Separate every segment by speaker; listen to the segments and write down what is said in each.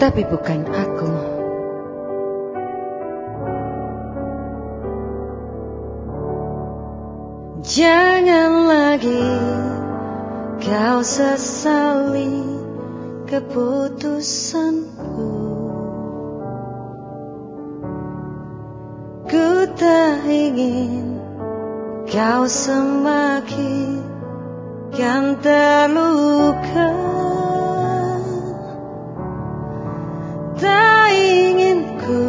Speaker 1: tapi bukan aku. Jangan lagi kau sesali keputusanku. Ku tak ingin kau semakin kan terluka. Tak ingin ku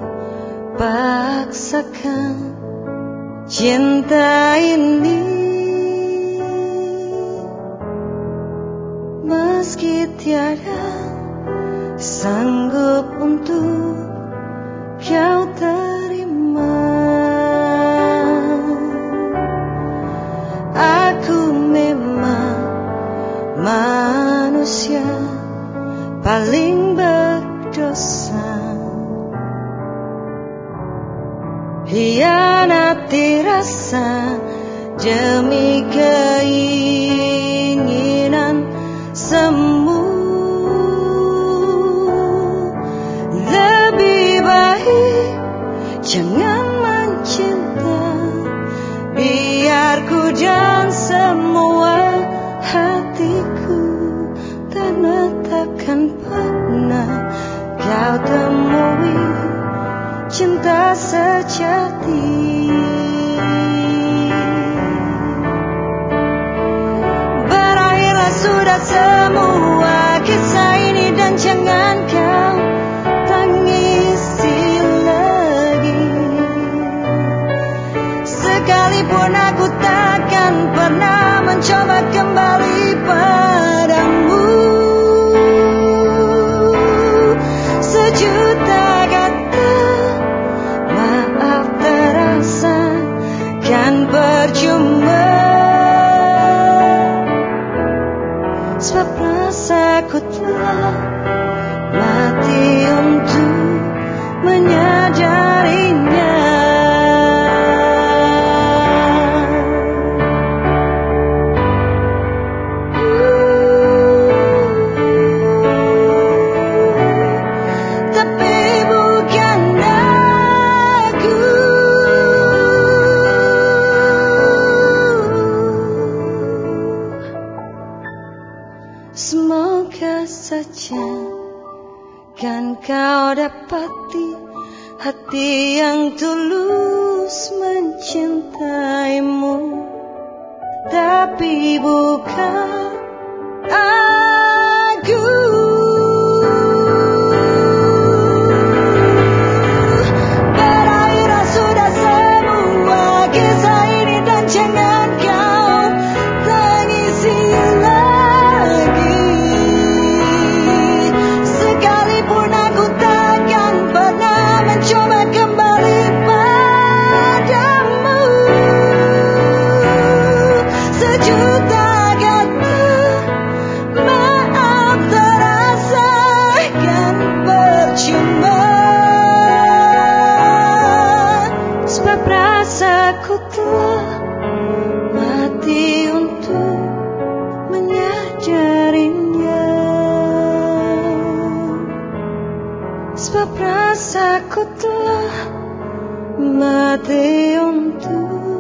Speaker 1: paksakan cinta ini, meski tiada sanggup untuk kau terima. Aku memang manusia paling berdosa, hianati rasa demi keinginan semu. Lebih baik jangan mencinta, biar ku dan semua hatiku, karena takkan pernah kau temui cinta sejati. Berakhirlah sudah semua kisah ini, dan jangan kau tangisi lagi. Sekalipun aku takkan pernah mencoba kembali padamu. Sejuta kata maaf terasa kan percuma, sebab rasaku telah mati untuk menyadarinya. Tapi bukan aku. Semoga saja kan kau dapati hati yang tulus mencintaimu, tapi bukan aku. Berakhirlah sudah semua kisah ini, dan jangan kau tangisi lagi. Sekalipun aku takkan pernah mencoba kembali padamu. Sejuta kata maaf terasa kan percuma, sebab rasaku telah mati untuk menyadarinya. Sebab rasaku telah mati untuk